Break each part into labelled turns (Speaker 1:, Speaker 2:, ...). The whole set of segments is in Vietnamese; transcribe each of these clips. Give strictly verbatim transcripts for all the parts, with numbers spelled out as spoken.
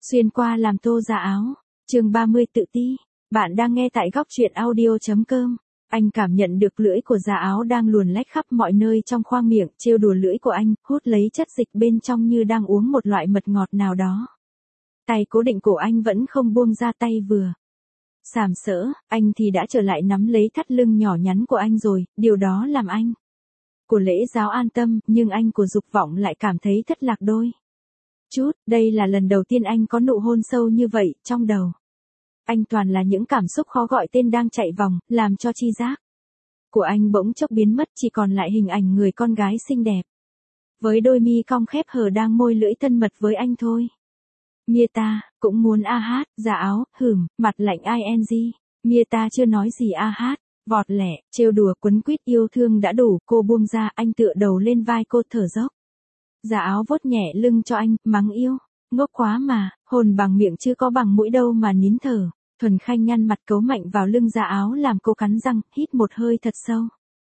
Speaker 1: Xuyên qua làm tô ra áo. Chương ba mươi tự ti. Bạn đang nghe tại góc truyện audio chấm com. Anh cảm nhận được lưỡi của da áo đang luồn lách khắp mọi nơi trong khoang miệng, trêu đùa lưỡi của anh, hút lấy chất dịch bên trong như đang uống một loại mật ngọt nào đó. Tay cố định cổ anh vẫn không buông ra, tay vừa sàm sỡ, anh thì đã trở lại nắm lấy thắt lưng nhỏ nhắn của anh rồi, điều đó làm anh của lễ giáo an tâm, nhưng anh của dục vọng lại cảm thấy thất lạc đôi chút. Đây là lần đầu tiên anh có nụ hôn sâu như vậy, trong đầu anh toàn là những cảm xúc khó gọi tên đang chạy vòng, làm cho tri giác của anh bỗng chốc biến mất, chỉ còn lại hình ảnh người con gái xinh đẹp với đôi mi cong khép hờ đang môi lưỡi thân mật với anh thôi. Mia ta, cũng muốn a hát, da áo, hửm, mặt lạnh ing. Mia ta chưa nói gì a hát, vọt lẻ, trêu đùa quấn quýt yêu thương đã đủ, cô buông ra, anh tựa đầu lên vai cô thở dốc. Da áo vuốt nhẹ lưng cho anh, mắng yêu, ngốc quá mà, hồn bằng miệng chứ có bằng mũi đâu mà nín thở. Thuần Khanh nhăn mặt cấu mạnh vào lưng da áo làm cô cắn răng, hít một hơi thật sâu.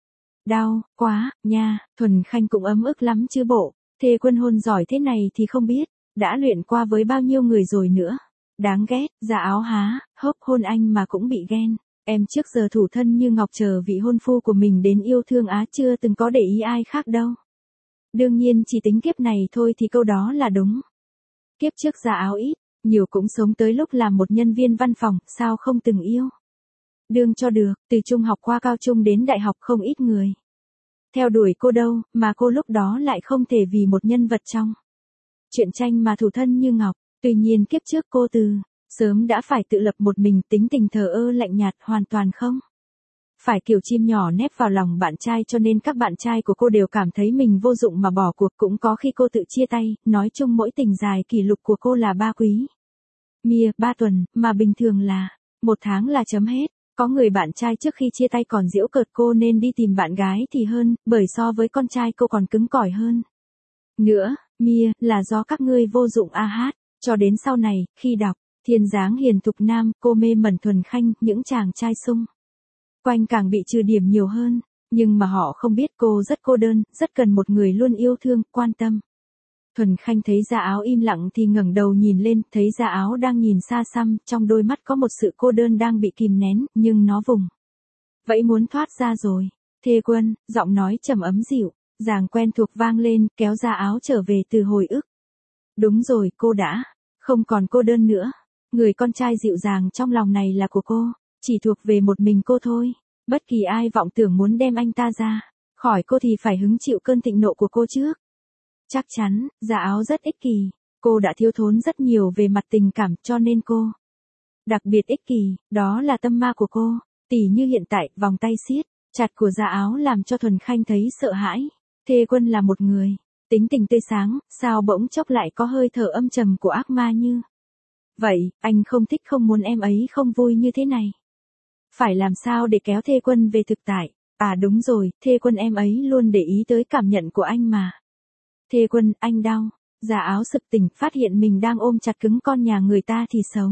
Speaker 1: Đau, quá, nha, Thuần Khanh cũng ấm ức lắm chứ bộ, thê quân hôn giỏi thế này thì không biết, đã luyện qua với bao nhiêu người rồi nữa. Đáng ghét, da áo há, hốc hôn anh mà cũng bị ghen. Em trước giờ thủ thân như ngọc chờ vị hôn phu của mình đến yêu thương á, chưa từng có để ý ai khác đâu. Đương nhiên chỉ tính kiếp này thôi thì câu đó là đúng. Kiếp trước da áo ít, nhiều cũng sống tới lúc làm một nhân viên văn phòng, sao không từng yêu đương cho được, từ trung học qua cao trung đến đại học không ít người theo đuổi cô đâu, mà cô lúc đó lại không thể vì một nhân vật trong truyện tranh mà thủ thân như ngọc. Tuy nhiên kiếp trước cô từ sớm đã phải tự lập một mình, tính tình thờ ơ lạnh nhạt, hoàn toàn không phải kiểu chim nhỏ nép vào lòng bạn trai, cho nên các bạn trai của cô đều cảm thấy mình vô dụng mà bỏ cuộc. Cũng có khi cô tự chia tay, nói chung mỗi tình dài kỷ lục của cô là ba quý. Mia, ba tuần, mà bình thường là một tháng là chấm hết. Có người bạn trai trước khi chia tay còn giễu cợt cô nên đi tìm bạn gái thì hơn, bởi so với con trai cô còn cứng cỏi hơn. Nữa, Mia, là do các ngươi vô dụng a hát. Cho đến sau này, khi đọc Thiên dáng hiền thục nam, cô mê mẩn Thuần Khanh, những chàng trai xung quanh càng bị trừ điểm nhiều hơn, nhưng mà họ không biết cô rất cô đơn, rất cần một người luôn yêu thương, quan tâm. Thuần Khanh thấy da áo im lặng thì ngẩng đầu nhìn lên, thấy da áo đang nhìn xa xăm, trong đôi mắt có một sự cô đơn đang bị kìm nén, nhưng nó vùng vẫy muốn thoát ra rồi. Thê quân, giọng nói trầm ấm dịu, dàng quen thuộc vang lên, kéo da áo trở về từ hồi ức. Đúng rồi, cô đã không còn cô đơn nữa. Người con trai dịu dàng trong lòng này là của cô, chỉ thuộc về một mình cô thôi. Bất kỳ ai vọng tưởng muốn đem anh ta ra khỏi cô thì phải hứng chịu cơn thịnh nộ của cô trước. Chắc chắn, da áo rất ích kỷ, cô đã thiếu thốn rất nhiều về mặt tình cảm, cho nên cô đặc biệt ích kỷ, đó là tâm ma của cô. Tỉ như hiện tại, vòng tay siết chặt của da áo làm cho Thuần Khanh thấy sợ hãi. Thê quân là một người tính tình tươi sáng, sao bỗng chốc lại có hơi thở âm trầm của ác ma như vậy. Anh không thích, không muốn em ấy không vui như thế này. Phải làm sao để kéo thê quân về thực tại? À đúng rồi, thê quân em ấy luôn để ý tới cảm nhận của anh mà. Thê quân, anh đau. Da áo sực tỉnh, phát hiện mình đang ôm chặt cứng con nhà người ta thì xấu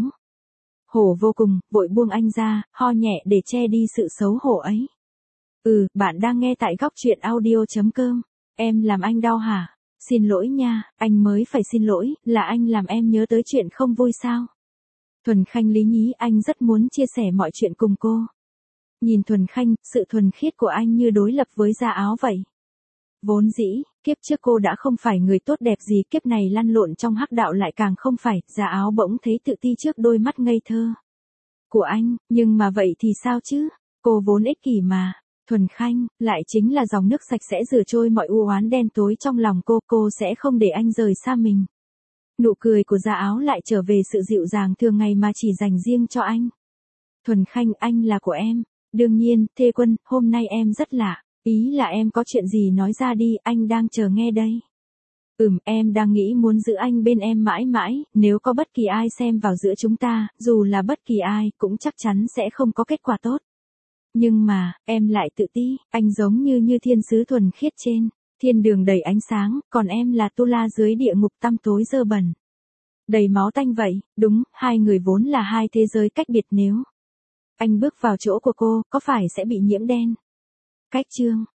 Speaker 1: hổ vô cùng, vội buông anh ra, ho nhẹ để che đi sự xấu hổ ấy. Ừ, bạn đang nghe tại góc truyện audio chấm com. Em làm anh đau hả? Xin lỗi nha, anh mới phải xin lỗi, là anh làm em nhớ tới chuyện không vui sao? Thuần Khanh lý nhí, anh rất muốn chia sẻ mọi chuyện cùng cô. Nhìn Thuần Khanh, sự thuần khiết của anh như đối lập với da áo vậy. Vốn dĩ, kiếp trước cô đã không phải người tốt đẹp gì, kiếp này lăn lộn trong hắc đạo lại càng không phải. Da áo bỗng thấy tự ti trước đôi mắt ngây thơ của anh, nhưng mà vậy thì sao chứ? Cô vốn ích kỷ mà. Thuần Khanh, lại chính là dòng nước sạch sẽ rửa trôi mọi u oán đen tối trong lòng cô, cô sẽ không để anh rời xa mình. Nụ cười của da áo lại trở về sự dịu dàng thường ngày mà chỉ dành riêng cho anh. Thuần Khanh, anh là của em. Đương nhiên, thê quân, hôm nay em rất lạ. Ý là em có chuyện gì nói ra đi, anh đang chờ nghe đây. Ừm, em đang nghĩ muốn giữ anh bên em mãi mãi, nếu có bất kỳ ai xem vào giữa chúng ta, dù là bất kỳ ai, cũng chắc chắn sẽ không có kết quả tốt. Nhưng mà, em lại tự ti, anh giống như như thiên sứ thuần khiết trên thiên đường đầy ánh sáng, còn em là tu la dưới địa ngục tăm tối dơ bẩn, đầy máu tanh vậy. Đúng, hai người vốn là hai thế giới cách biệt, nếu anh bước vào chỗ của cô, có phải sẽ bị nhiễm đen? Cách chương